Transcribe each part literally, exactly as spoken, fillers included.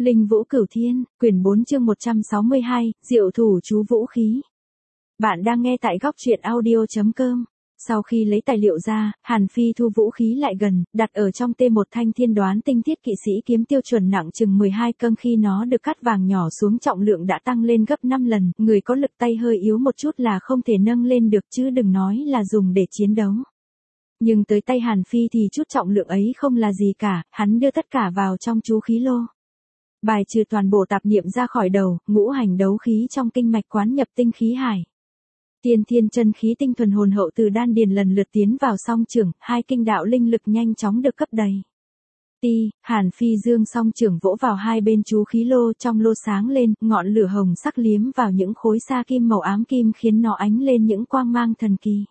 Linh Vũ Cửu Thiên, quyển bốn chương một trăm sáu mươi hai, Diệu thủ chú vũ khí. Bạn đang nghe tại góc truyện audio chấm com. Sau khi lấy tài liệu ra, Hàn Phi thu vũ khí lại gần, đặt ở trong T một thanh thiên đoán tinh thiết kỵ sĩ kiếm tiêu chuẩn nặng chừng mười hai cân. Khi nó được cắt vàng nhỏ xuống trọng lượng đã tăng lên gấp năm lần, người có lực tay hơi yếu một chút là không thể nâng lên được chứ đừng nói là dùng để chiến đấu. Nhưng tới tay Hàn Phi thì chút trọng lượng ấy không là gì cả, hắn đưa tất cả vào trong chú khí lô. Bài trừ toàn bộ tạp niệm ra khỏi đầu, ngũ hành đấu khí trong kinh mạch quán nhập tinh khí hải. Tiên thiên chân khí tinh thuần hồn hậu từ đan điền lần lượt tiến vào song trưởng, hai kinh đạo linh lực nhanh chóng được cấp đầy. Ti, Hàn Phi dương song trưởng vỗ vào hai bên chú khí lô, trong lô sáng lên, ngọn lửa hồng sắc liếm vào những khối sa kim màu ám kim khiến nó ánh lên những quang mang thần kỳ.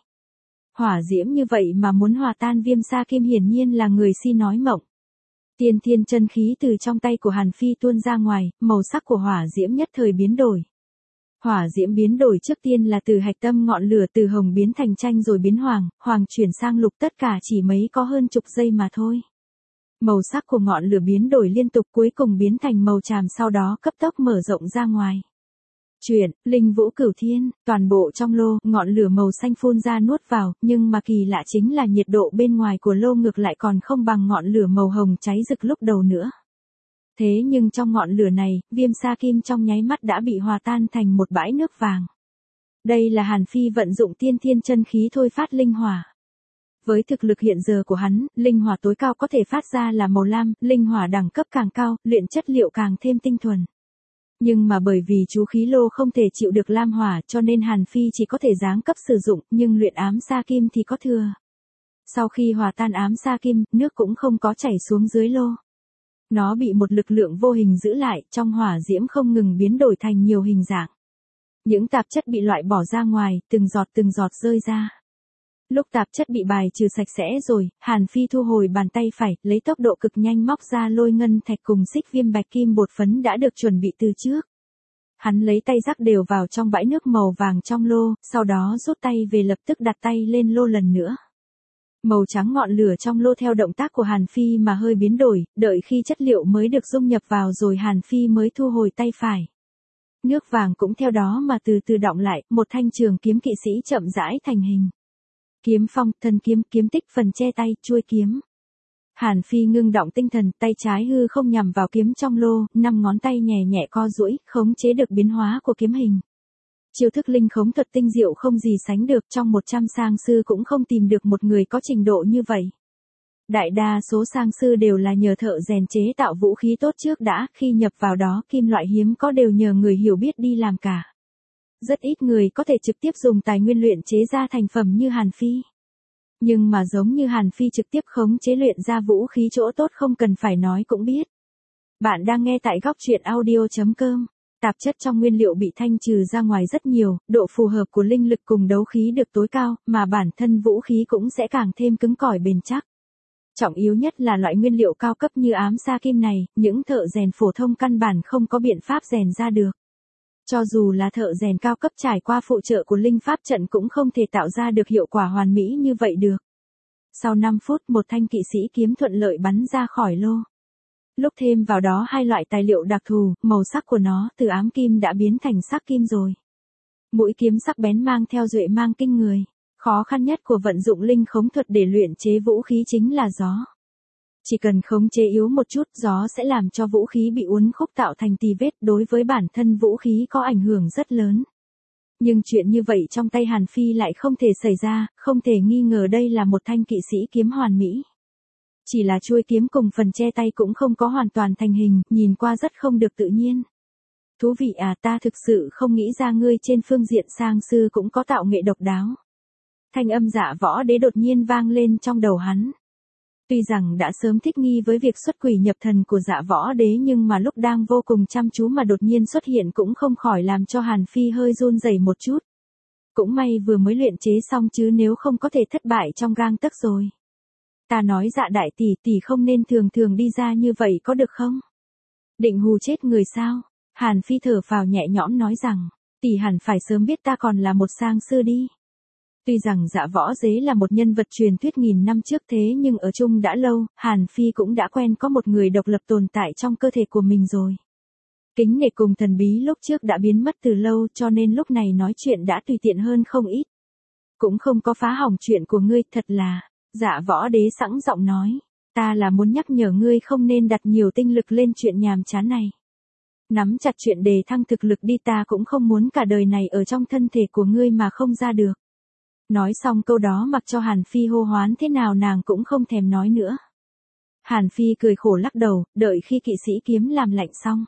Hỏa diễm như vậy mà muốn hòa tan viêm sa kim hiển nhiên là người si nói mộng. Tiên thiên chân khí từ trong tay của Hàn Phi tuôn ra ngoài, màu sắc của hỏa diễm nhất thời biến đổi. Hỏa diễm biến đổi trước tiên là từ hạch tâm ngọn lửa từ hồng biến thành chanh rồi biến hoàng, hoàng chuyển sang lục, tất cả chỉ mấy có hơn chục giây mà thôi. Màu sắc của ngọn lửa biến đổi liên tục cuối cùng biến thành màu tràm, sau đó cấp tốc mở rộng ra ngoài. Chuyển, Linh Vũ Cửu Thiên, toàn bộ trong lô, ngọn lửa màu xanh phun ra nuốt vào, nhưng mà kỳ lạ chính là nhiệt độ bên ngoài của lô ngược lại còn không bằng ngọn lửa màu hồng cháy rực lúc đầu nữa. Thế nhưng trong ngọn lửa này, viêm sa kim trong nháy mắt đã bị hòa tan thành một bãi nước vàng. Đây là Hàn Phi vận dụng tiên thiên chân khí thôi phát linh hỏa. Với thực lực hiện giờ của hắn, linh hỏa tối cao có thể phát ra là màu lam, linh hỏa đẳng cấp càng cao, luyện chất liệu càng thêm tinh thuần. Nhưng mà bởi vì chú khí lô không thể chịu được lam hỏa cho nên Hàn Phi chỉ có thể giáng cấp sử dụng, nhưng luyện ám sa kim thì có thừa. Sau khi hòa tan ám sa kim, nước cũng không có chảy xuống dưới lô. Nó bị một lực lượng vô hình giữ lại, trong hỏa diễm không ngừng biến đổi thành nhiều hình dạng. Những tạp chất bị loại bỏ ra ngoài, từng giọt từng giọt rơi ra. Lúc tạp chất bị bài trừ sạch sẽ rồi, Hàn Phi thu hồi bàn tay phải, lấy tốc độ cực nhanh móc ra lôi ngân thạch cùng xích viêm bạch kim bột phấn đã được chuẩn bị từ trước. Hắn lấy tay rắc đều vào trong bãi nước màu vàng trong lô, sau đó rút tay về lập tức đặt tay lên lô lần nữa. Màu trắng ngọn lửa trong lô theo động tác của Hàn Phi mà hơi biến đổi, đợi khi chất liệu mới được dung nhập vào rồi Hàn Phi mới thu hồi tay phải. Nước vàng cũng theo đó mà từ từ đọng lại, một thanh trường kiếm kỵ sĩ chậm rãi thành hình. Kiếm phong, thân kiếm, kiếm tích, phần che tay, chuôi kiếm. Hàn Phi ngưng động tinh thần, tay trái hư không nhằm vào kiếm trong lô, năm ngón tay nhẹ nhẹ co duỗi, khống chế được biến hóa của kiếm hình. Chiêu thức linh khống thuật tinh diệu không gì sánh được, trong một trăm sang sư cũng không tìm được một người có trình độ như vậy. Đại đa số sang sư đều là nhờ thợ rèn chế tạo vũ khí tốt trước đã, khi nhập vào đó kim loại hiếm có đều nhờ người hiểu biết đi làm cả. Rất ít người có thể trực tiếp dùng tài nguyên luyện chế ra thành phẩm như Hàn Phi. Nhưng mà giống như Hàn Phi trực tiếp khống chế luyện ra vũ khí chỗ tốt không cần phải nói cũng biết. Bạn đang nghe tại góc truyện audio chấm com. Tạp chất trong nguyên liệu bị thanh trừ ra ngoài rất nhiều, độ phù hợp của linh lực cùng đấu khí được tối cao, mà bản thân vũ khí cũng sẽ càng thêm cứng cỏi bền chắc. Trọng yếu nhất là loại nguyên liệu cao cấp như ám sa kim này, những thợ rèn phổ thông căn bản không có biện pháp rèn ra được. Cho dù là thợ rèn cao cấp trải qua phụ trợ của linh pháp trận cũng không thể tạo ra được hiệu quả hoàn mỹ như vậy được. Sau năm phút một thanh kỵ sĩ kiếm thuận lợi bắn ra khỏi lô. Lúc thêm vào đó hai loại tài liệu đặc thù, màu sắc của nó từ ám kim đã biến thành sắc kim rồi. Mũi kiếm sắc bén mang theo duệ mang kinh người. Khó khăn nhất của vận dụng linh khống thuật để luyện chế vũ khí chính là gió. Chỉ cần khống chế yếu một chút, gió sẽ làm cho vũ khí bị uốn khúc tạo thành tì vết, đối với bản thân vũ khí có ảnh hưởng rất lớn. Nhưng chuyện như vậy trong tay Hàn Phi lại không thể xảy ra, không thể nghi ngờ đây là một thanh kỵ sĩ kiếm hoàn mỹ. Chỉ là chuôi kiếm cùng phần che tay cũng không có hoàn toàn thành hình, nhìn qua rất không được tự nhiên. Thú vị à, ta thực sự không nghĩ ra ngươi trên phương diện sang sư cũng có tạo nghệ độc đáo. Thanh âm Dạ Võ Đế đột nhiên vang lên trong đầu hắn. Tuy rằng đã sớm thích nghi với việc xuất quỷ nhập thần của Dạ Võ Đế nhưng mà lúc đang vô cùng chăm chú mà đột nhiên xuất hiện cũng không khỏi làm cho Hàn Phi hơi run rẩy một chút. Cũng may vừa mới luyện chế xong chứ nếu không có thể thất bại trong gang tấc rồi. Ta nói Dạ đại tỷ tỷ không nên thường thường đi ra như vậy có được không? Định hù chết người sao? Hàn Phi thở phào nhẹ nhõm nói rằng, tỷ hẳn phải sớm biết ta còn là một sang sư đi. Tuy rằng Dạ Võ Dế là một nhân vật truyền thuyết nghìn năm trước thế nhưng ở chung đã lâu, Hàn Phi cũng đã quen có một người độc lập tồn tại trong cơ thể của mình rồi. Kính nể cùng thần bí lúc trước đã biến mất từ lâu cho nên lúc này nói chuyện đã tùy tiện hơn không ít. Cũng không có phá hỏng chuyện của ngươi, thật là. Dạ Võ Đế sẵn giọng nói. Ta là muốn nhắc nhở ngươi không nên đặt nhiều tinh lực lên chuyện nhàm chán này. Nắm chặt chuyện đề thăng thực lực đi, ta cũng không muốn cả đời này ở trong thân thể của ngươi mà không ra được. Nói xong câu đó mặc cho Hàn Phi hô hoán thế nào nàng cũng không thèm nói nữa. Hàn Phi cười khổ lắc đầu, đợi khi kỵ sĩ kiếm làm lạnh xong.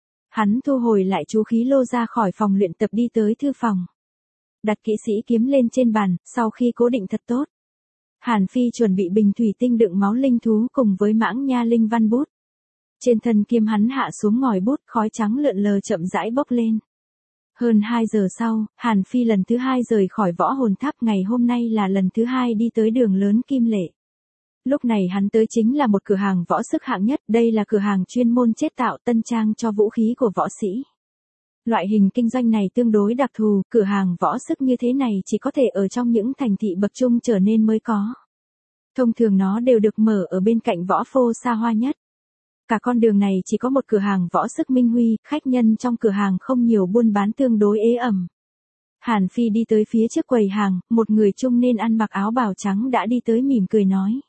Hắn thu hồi lại chú khí lô ra khỏi phòng luyện tập đi tới thư phòng. Đặt kỵ sĩ kiếm lên trên bàn, sau khi cố định thật tốt. Hàn Phi chuẩn bị bình thủy tinh đựng máu linh thú cùng với mãng nha linh văn bút. Trên thân kiếm hắn hạ xuống ngòi bút, khói trắng lượn lờ chậm rãi bốc lên. Hơn hai giờ sau, Hàn Phi lần thứ hai rời khỏi võ hồn tháp, ngày hôm nay là lần thứ hai đi tới đường lớn Kim Lệ. Lúc này hắn tới chính là một cửa hàng võ sức hạng nhất, đây là cửa hàng chuyên môn chế tạo tân trang cho vũ khí của võ sĩ. Loại hình kinh doanh này tương đối đặc thù, cửa hàng võ sức như thế này chỉ có thể ở trong những thành thị bậc trung trở nên mới có. Thông thường nó đều được mở ở bên cạnh võ phô xa hoa nhất. Cả con đường này chỉ có một cửa hàng võ sức Minh Huy, khách nhân trong cửa hàng không nhiều, buôn bán tương đối ế ẩm. Hàn Phi đi tới phía trước quầy hàng, một người trung niên ăn mặc áo bào trắng đã đi tới mỉm cười nói.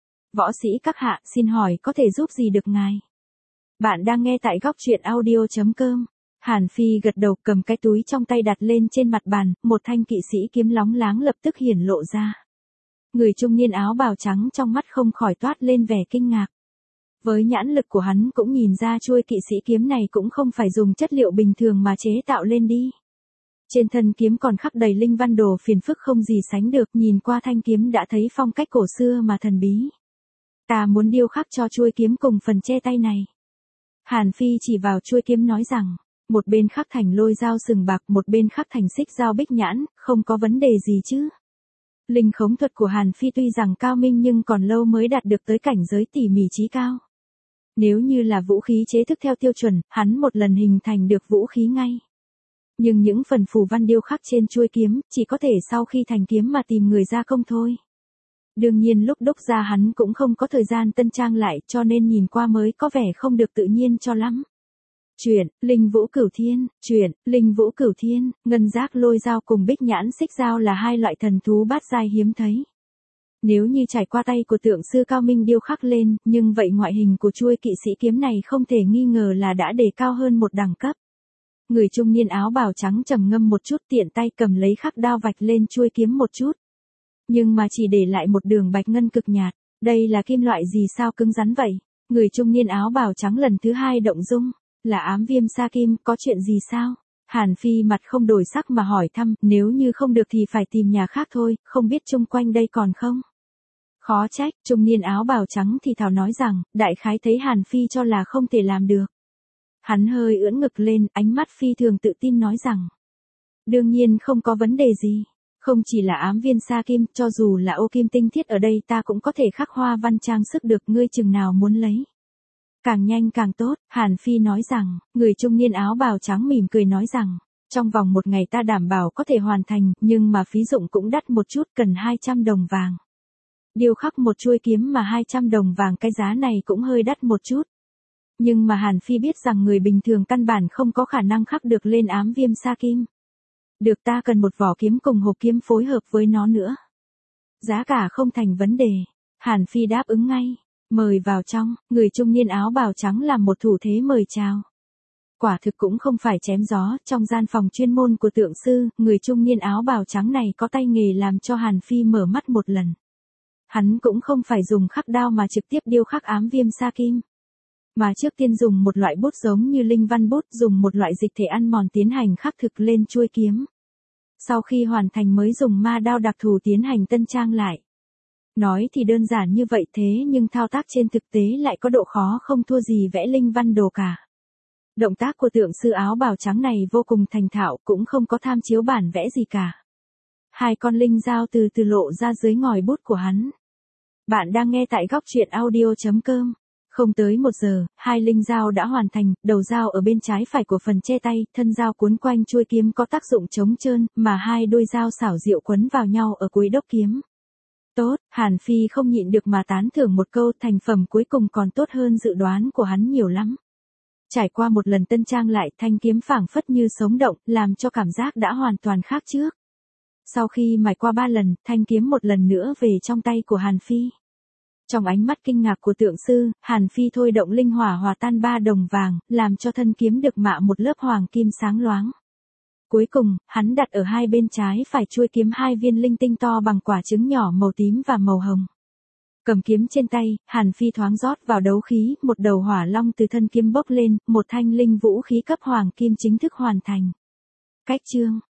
Võ sĩ các hạ, xin hỏi có thể giúp gì được ngài? Bạn đang nghe tại góc truyện audio chấm com. Hàn Phi gật đầu, cầm cái túi trong tay đặt lên trên mặt bàn, một thanh kỵ sĩ kiếm lóng láng lập tức hiển lộ ra. Người trung niên áo bào trắng trong mắt không khỏi toát lên vẻ kinh ngạc. Với nhãn lực của hắn cũng nhìn ra chuôi kỵ sĩ kiếm này cũng không phải dùng chất liệu bình thường mà chế tạo lên đi. Trên thân kiếm còn khắc đầy linh văn đồ phiền phức không gì sánh được, nhìn qua thanh kiếm đã thấy phong cách cổ xưa mà thần bí. Ta muốn điêu khắc cho chuôi kiếm cùng phần che tay này. Hàn Phi chỉ vào chuôi kiếm nói rằng, một bên khắc thành lôi dao sừng bạc, một bên khắc thành xích dao bích nhãn, không có vấn đề gì chứ. Linh khống thuật của Hàn Phi tuy rằng cao minh nhưng còn lâu mới đạt được tới cảnh giới tỉ mỉ trí cao. Nếu như là vũ khí chế thức theo tiêu chuẩn, hắn một lần hình thành được vũ khí ngay. Nhưng những phần phù văn điêu khắc trên chuôi kiếm, chỉ có thể sau khi thành kiếm mà tìm người gia công thôi. Đương nhiên lúc đúc ra hắn cũng không có thời gian tân trang lại cho nên nhìn qua mới có vẻ không được tự nhiên cho lắm. Truyện, Linh Vũ Cửu Thiên, truyện, Linh Vũ Cửu Thiên, ngân giác lôi dao cùng bích nhãn xích dao là hai loại thần thú bát giai hiếm thấy. Nếu như trải qua tay của tượng sư cao minh điêu khắc lên, nhưng vậy ngoại hình của chuôi kỵ sĩ kiếm này không thể nghi ngờ là đã đề cao hơn một đẳng cấp. Người trung niên áo bào trắng trầm ngâm một chút, tiện tay cầm lấy khắc đao vạch lên chuôi kiếm một chút. Nhưng mà chỉ để lại một đường bạch ngân cực nhạt, đây là kim loại gì sao cứng rắn vậy? Người trung niên áo bào trắng lần thứ hai động dung, là ám viêm sa kim, có chuyện gì sao? Hàn Phi mặt không đổi sắc mà hỏi thăm, nếu như không được thì phải tìm nhà khác thôi, không biết chung quanh đây còn không? Khó trách, trung niên áo bào trắng thì thào nói rằng, đại khái thấy Hàn Phi cho là không thể làm được. Hắn hơi ưỡn ngực lên, ánh mắt phi thường tự tin nói rằng, đương nhiên không có vấn đề gì. Không chỉ là ám viên sa kim, cho dù là ô kim tinh thiết ở đây ta cũng có thể khắc hoa văn trang sức được, ngươi chừng nào muốn lấy. Càng nhanh càng tốt, Hàn Phi nói rằng, người trung niên áo bào trắng mỉm cười nói rằng, trong vòng một ngày ta đảm bảo có thể hoàn thành, nhưng mà phí dụng cũng đắt một chút, cần hai trăm đồng vàng. Điêu khắc một chuôi kiếm mà hai trăm đồng vàng, cái giá này cũng hơi đắt một chút. Nhưng mà Hàn Phi biết rằng người bình thường căn bản không có khả năng khắc được lên ám viêm sa kim. Được, ta cần một vỏ kiếm cùng hộp kiếm phối hợp với nó nữa. Giá cả không thành vấn đề. Hàn Phi đáp ứng ngay. Mời vào trong, người trung niên áo bào trắng làm một thủ thế mời chào. Quả thực cũng không phải chém gió, trong gian phòng chuyên môn của tượng sư, người trung niên áo bào trắng này có tay nghề làm cho Hàn Phi mở mắt một lần. Hắn cũng không phải dùng khắc đao mà trực tiếp điêu khắc ám viêm sa kim. Mà trước tiên dùng một loại bút giống như linh văn bút, dùng một loại dịch thể ăn mòn tiến hành khắc thực lên chuôi kiếm. Sau khi hoàn thành mới dùng ma đao đặc thù tiến hành tân trang lại. Nói thì đơn giản như vậy thế nhưng thao tác trên thực tế lại có độ khó không thua gì vẽ linh văn đồ cả. Động tác của tượng sư áo bào trắng này vô cùng thành thạo, cũng không có tham chiếu bản vẽ gì cả. Hai con linh dao từ từ lộ ra dưới ngòi bút của hắn. Bạn đang nghe tại góc truyện audio chấm com. Không tới một giờ, hai linh dao đã hoàn thành, đầu dao ở bên trái phải của phần che tay, thân dao cuốn quanh chuôi kiếm có tác dụng chống trơn, mà hai đôi dao xảo diệu quấn vào nhau ở cuối đốc kiếm. Tốt, Hàn Phi không nhịn được mà tán thưởng một câu, thành phẩm cuối cùng còn tốt hơn dự đoán của hắn nhiều lắm. Trải qua một lần tân trang lại, thanh kiếm phảng phất như sống động, làm cho cảm giác đã hoàn toàn khác trước. Sau khi mài qua ba lần, thanh kiếm một lần nữa về trong tay của Hàn Phi. Trong ánh mắt kinh ngạc của tượng sư, Hàn Phi thôi động linh hỏa hòa tan ba đồng vàng, làm cho thân kiếm được mạ một lớp hoàng kim sáng loáng. Cuối cùng, hắn đặt ở hai bên trái phải chuôi kiếm hai viên linh tinh to bằng quả trứng nhỏ màu tím và màu hồng. Cầm kiếm trên tay, Hàn Phi thoáng rót vào đấu khí, một đầu hỏa long từ thân kiếm bốc lên, một thanh linh vũ khí cấp hoàng kim chính thức hoàn thành. Cách chương